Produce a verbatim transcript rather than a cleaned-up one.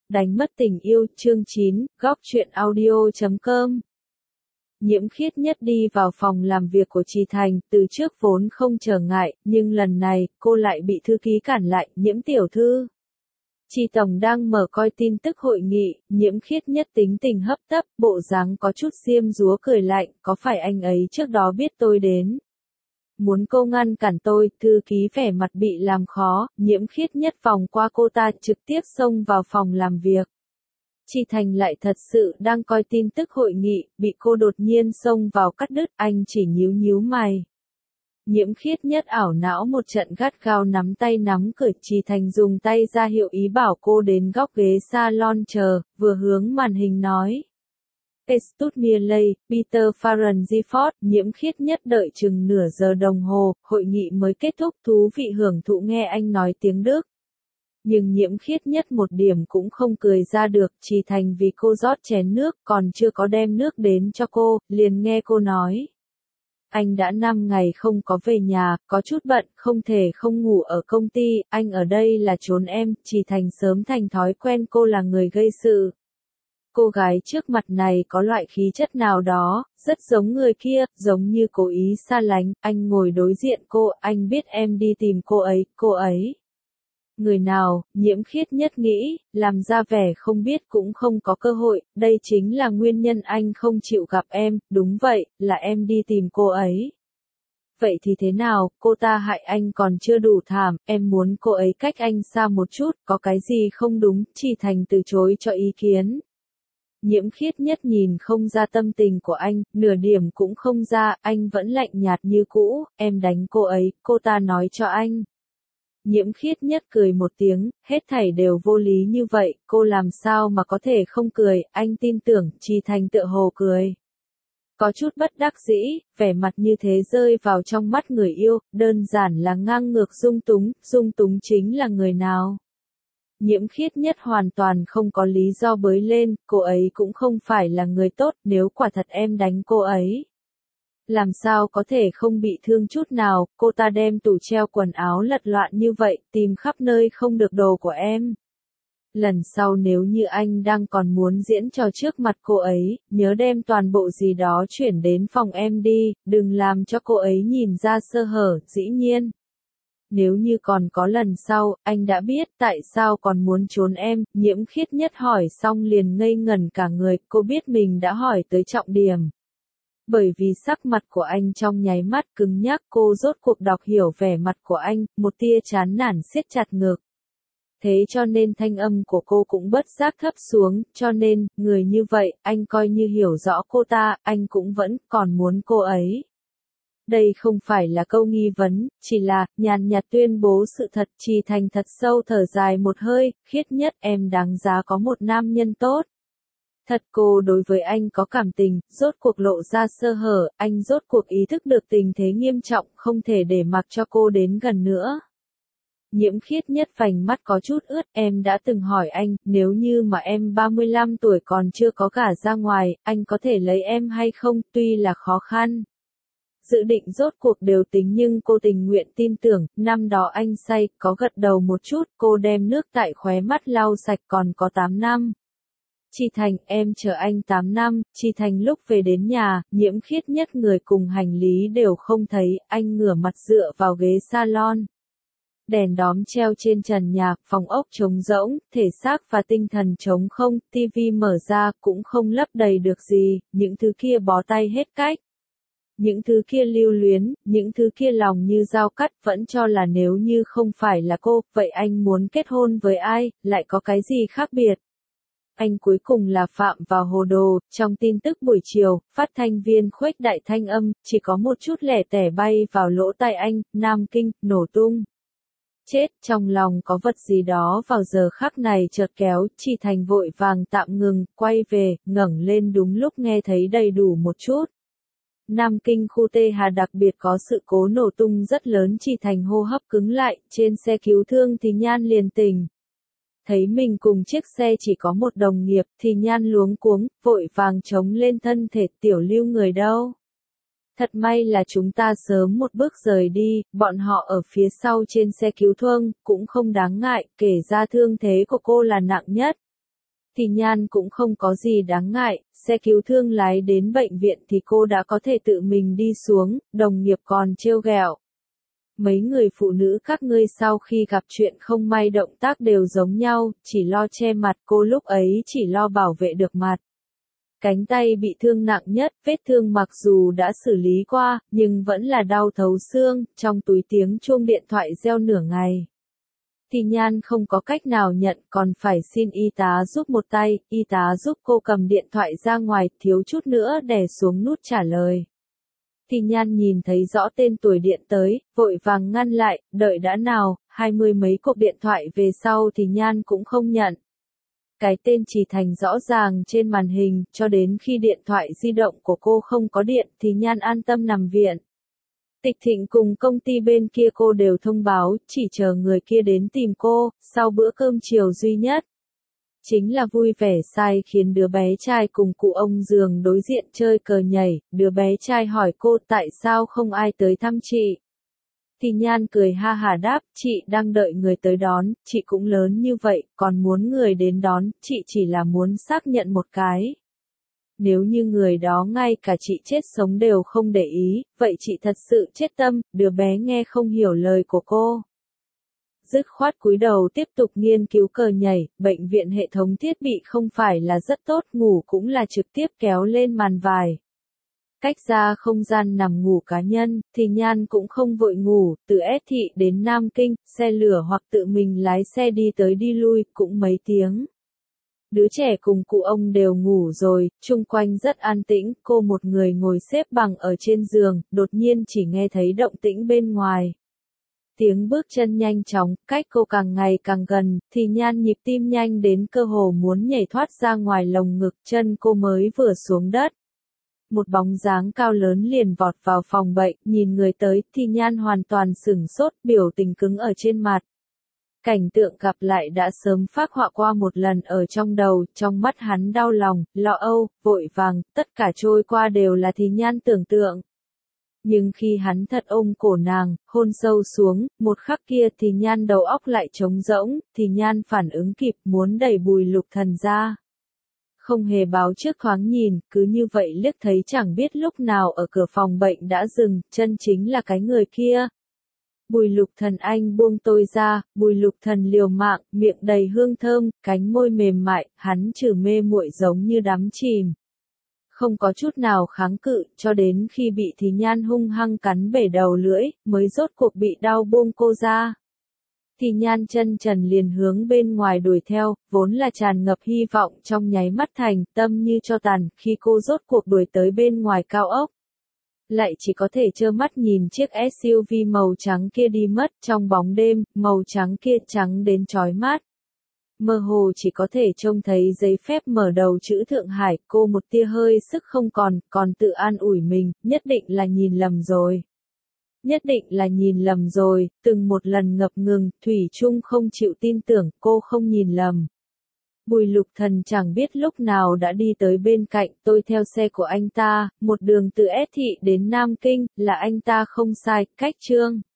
Đánh mất tình yêu, chương chín, góc truyện audio chấm com. Nhiễm Khiết Nhất đi vào phòng làm việc của Trì Thành, từ trước vốn không trở ngại, nhưng lần này, cô lại bị thư ký cản lại, Nhiễm tiểu thư. Trì Tổng đang mở coi tin tức hội nghị, Nhiễm Khiết Nhất tính tình hấp tấp, bộ dáng có chút diêm dúa cười lạnh, có phải anh ấy trước đó biết tôi đến? Muốn cô ngăn cản tôi, thư ký vẻ mặt bị làm khó, Nhiễm Khiết Nhất vòng qua cô ta trực tiếp xông vào phòng làm việc. Trì Thành lại thật sự đang coi tin tức hội nghị, bị cô đột nhiên xông vào cắt đứt, anh chỉ nhíu nhíu mày. Nhiễm Khiết Nhất ảo não một trận gắt gao nắm tay nắm cửa, Trì Thành dùng tay ra hiệu ý bảo cô đến góc ghế salon chờ, vừa hướng màn hình nói. Excuse me lady, Peter Farrell Nhiễm Khiết Nhất đợi chừng nửa giờ đồng hồ, hội nghị mới kết thúc, thú vị hưởng thụ nghe anh nói tiếng Đức. Nhưng Nhiễm Khiết Nhất một điểm cũng không cười ra được, Trì Thành vì cô rót chén nước, còn chưa có đem nước đến cho cô, liền nghe cô nói. Anh đã năm ngày không có về nhà, có chút bận, không thể không ngủ ở công ty, anh ở đây là trốn em, Trì Thành sớm thành thói quen cô là người gây sự. Cô gái trước mặt này có loại khí chất nào đó, rất giống người kia, giống như cố ý xa lánh, anh ngồi đối diện cô, anh biết em đi tìm cô ấy, cô ấy. Người nào, Nhiễm Khiết Nhất nghĩ, làm ra vẻ không biết cũng không có cơ hội, đây chính là nguyên nhân anh không chịu gặp em, đúng vậy, là em đi tìm cô ấy. Vậy thì thế nào, cô ta hại anh còn chưa đủ thảm, em muốn cô ấy cách anh xa một chút, có cái gì không đúng, Trì Thành từ chối cho ý kiến. Nhiễm Khiết Nhất nhìn không ra tâm tình của anh, nửa điểm cũng không ra, anh vẫn lạnh nhạt như cũ, em đánh cô ấy, cô ta nói cho anh. Nhiễm Khiết Nhất cười một tiếng, hết thảy đều vô lý như vậy, cô làm sao mà có thể không cười, anh tin tưởng, Trì Thành tựa hồ cười. Có chút bất đắc dĩ, vẻ mặt như thế rơi vào trong mắt người yêu, đơn giản là ngang ngược dung túng, dung túng chính là người nào. Nhiễm Khiết Nhất hoàn toàn không có lý do bới lên, cô ấy cũng không phải là người tốt, nếu quả thật em đánh cô ấy. Làm sao có thể không bị thương chút nào, cô ta đem tủ treo quần áo lật loạn như vậy, tìm khắp nơi không được đồ của em. Lần sau nếu như anh đang còn muốn diễn trò trước mặt cô ấy, nhớ đem toàn bộ gì đó chuyển đến phòng em đi, đừng làm cho cô ấy nhìn ra sơ hở, dĩ nhiên. Nếu như còn có lần sau, anh đã biết tại sao còn muốn trốn em, Nhiễm Khiết Nhất hỏi xong liền ngây ngẩn cả người, cô biết mình đã hỏi tới trọng điểm. Bởi vì sắc mặt của anh trong nháy mắt cứng nhắc, cô rốt cuộc đọc hiểu vẻ mặt của anh, một tia chán nản siết chặt ngực. Thế cho nên thanh âm của cô cũng bất giác thấp xuống, cho nên, người như vậy, anh coi như hiểu rõ cô ta, anh cũng vẫn còn muốn cô ấy. Đây không phải là câu nghi vấn, chỉ là, nhàn nhạt tuyên bố sự thật. Trì Thành thật sâu thở dài một hơi, Khiết Nhất em đáng giá có một nam nhân tốt. Thật cô đối với anh có cảm tình, rốt cuộc lộ ra sơ hở, anh rốt cuộc ý thức được tình thế nghiêm trọng, không thể để mặc cho cô đến gần nữa. Nhiễm Khiết Nhất vành mắt có chút ướt, em đã từng hỏi anh, nếu như mà em ba mươi lăm tuổi còn chưa có gả ra ngoài, anh có thể lấy em hay không, tuy là khó khăn. Dự định rốt cuộc đều tính nhưng cô tình nguyện tin tưởng, năm đó anh say, có gật đầu một chút, cô đem nước tại khóe mắt lau sạch còn có tám năm. Trì Thành, em chờ anh tám năm, Trì Thành lúc về đến nhà, Nhiễm Khiết Nhất người cùng hành lý đều không thấy, anh ngửa mặt dựa vào ghế salon. Đèn đóm treo trên trần nhà, phòng ốc trống rỗng, thể xác và tinh thần trống không, tivi mở ra cũng không lấp đầy được gì, những thứ kia bó tay hết cách. Những thứ kia lưu luyến, những thứ kia lòng như dao cắt vẫn cho là nếu như không phải là cô, vậy anh muốn kết hôn với ai, lại có cái gì khác biệt. Anh cuối cùng là phạm vào hồ đồ, trong tin tức buổi chiều, phát thanh viên khuếch đại thanh âm, chỉ có một chút lẻ tẻ bay vào lỗ tai anh, Nam Kinh, nổ tung. Chết, trong lòng có vật gì đó vào giờ khắc này chợt kéo, Trì Thành vội vàng tạm ngừng, quay về, ngẩng lên đúng lúc nghe thấy đầy đủ một chút. Nam Kinh khu Tê Hà đặc biệt có sự cố nổ tung rất lớn, Trì Thành hô hấp cứng lại, trên xe cứu thương thì Nhan liền tỉnh. Thấy mình cùng chiếc xe chỉ có một đồng nghiệp thì Nhan luống cuống, vội vàng chống lên thân thể, Tiểu Lưu người đâu. Thật may là chúng ta sớm một bước rời đi, bọn họ ở phía sau trên xe cứu thương, cũng không đáng ngại, kể ra thương thế của cô là nặng nhất. thì Nhan cũng không có gì đáng ngại, xe cứu thương lái đến bệnh viện thì cô đã có thể tự mình đi xuống, đồng nghiệp còn trêu ghẹo. Mấy người phụ nữ các ngươi sau khi gặp chuyện không may động tác đều giống nhau, chỉ lo che mặt, cô lúc ấy chỉ lo bảo vệ được mặt. Cánh tay bị thương nặng nhất, vết thương mặc dù đã xử lý qua, nhưng vẫn là đau thấu xương, trong túi tiếng chuông điện thoại reo nửa ngày. Thì Nhan không có cách nào nhận, còn phải xin y tá giúp một tay, y tá giúp cô cầm điện thoại ra ngoài, thiếu chút nữa đè xuống nút trả lời. Thì Nhan nhìn thấy rõ tên tuổi điện tới, vội vàng ngăn lại, đợi đã nào, hai mươi mấy cuộc điện thoại về sau thì Nhan cũng không nhận. Cái tên Trì Thành rõ ràng trên màn hình, cho đến khi điện thoại di động của cô không có điện thì Nhan an tâm nằm viện. Tịch Thịnh cùng công ty bên kia cô đều thông báo, chỉ chờ người kia đến tìm cô, sau bữa cơm chiều duy nhất. Chính là vui vẻ sai khiến đứa bé trai cùng cụ ông giường đối diện chơi cờ nhảy, đứa bé trai hỏi cô tại sao không ai tới thăm chị. Thì Nhan cười ha hả đáp, chị đang đợi người tới đón, chị cũng lớn như vậy, còn muốn người đến đón, chị chỉ là muốn xác nhận một cái. Nếu như người đó ngay cả chị chết sống đều không để ý, vậy chị thật sự chết tâm, đứa bé nghe không hiểu lời của cô. Dứt khoát cúi đầu tiếp tục nghiên cứu cờ nhảy, bệnh viện hệ thống thiết bị không phải là rất tốt, ngủ cũng là trực tiếp kéo lên màn vải. Cách ra không gian nằm ngủ cá nhân, thì Nhan cũng không vội ngủ, từ S thị đến Nam Kinh, xe lửa hoặc tự mình lái xe đi tới đi lui, cũng mấy tiếng. Đứa trẻ cùng cụ ông đều ngủ rồi, chung quanh rất an tĩnh, cô một người ngồi xếp bằng ở trên giường, đột nhiên chỉ nghe thấy động tĩnh bên ngoài. Tiếng bước chân nhanh chóng, cách cô càng ngày càng gần, thì Nhan nhịp tim nhanh đến cơ hồ muốn nhảy thoát ra ngoài lồng ngực, chân cô mới vừa xuống đất. Một bóng dáng cao lớn liền vọt vào phòng bệnh, nhìn người tới, thì Nhan hoàn toàn sửng sốt, biểu tình cứng ở trên mặt. Cảnh tượng gặp lại đã sớm phác họa qua một lần ở trong đầu, trong mắt hắn đau lòng, lo âu, vội vàng, tất cả trôi qua đều là Thì Nhan tưởng tượng. Nhưng khi hắn thật ôm cổ nàng, hôn sâu xuống, một khắc kia Thì Nhan đầu óc lại trống rỗng, Thì Nhan phản ứng kịp muốn đẩy Bùi Lục Thần ra. Không hề báo trước thoáng nhìn, cứ như vậy liếc thấy chẳng biết lúc nào ở cửa phòng bệnh đã dừng, chân chính là cái người kia. Bùi Lục Thần anh buông tôi ra, Bùi Lục Thần liều mạng, miệng đầy hương thơm, cánh môi mềm mại, hắn trừ mê muội giống như đắm chìm. Không có chút nào kháng cự, cho đến khi bị Thì Nhan hung hăng cắn bể đầu lưỡi, mới rốt cuộc bị đau buông cô ra. Thì Nhan chân trần liền hướng bên ngoài đuổi theo, vốn là tràn ngập hy vọng trong nháy mắt thành tâm như cho tàn, khi cô rốt cuộc đuổi tới bên ngoài cao ốc. Lại chỉ có thể trơ mắt nhìn chiếc ét u vê màu trắng kia đi mất trong bóng đêm, màu trắng kia trắng đến chói mắt. Mơ hồ chỉ có thể trông thấy giấy phép mở đầu chữ Thượng Hải, cô một tia hơi sức không còn, còn tự an ủi mình, nhất định là nhìn lầm rồi. Nhất định là nhìn lầm rồi, từng một lần ngập ngừng, thủy chung không chịu tin tưởng, cô không nhìn lầm. Bùi Lục Thần chẳng biết lúc nào đã đi tới bên cạnh, tôi theo xe của anh ta, một đường từ S thị đến Nam Kinh, là anh ta không sai, cách Trương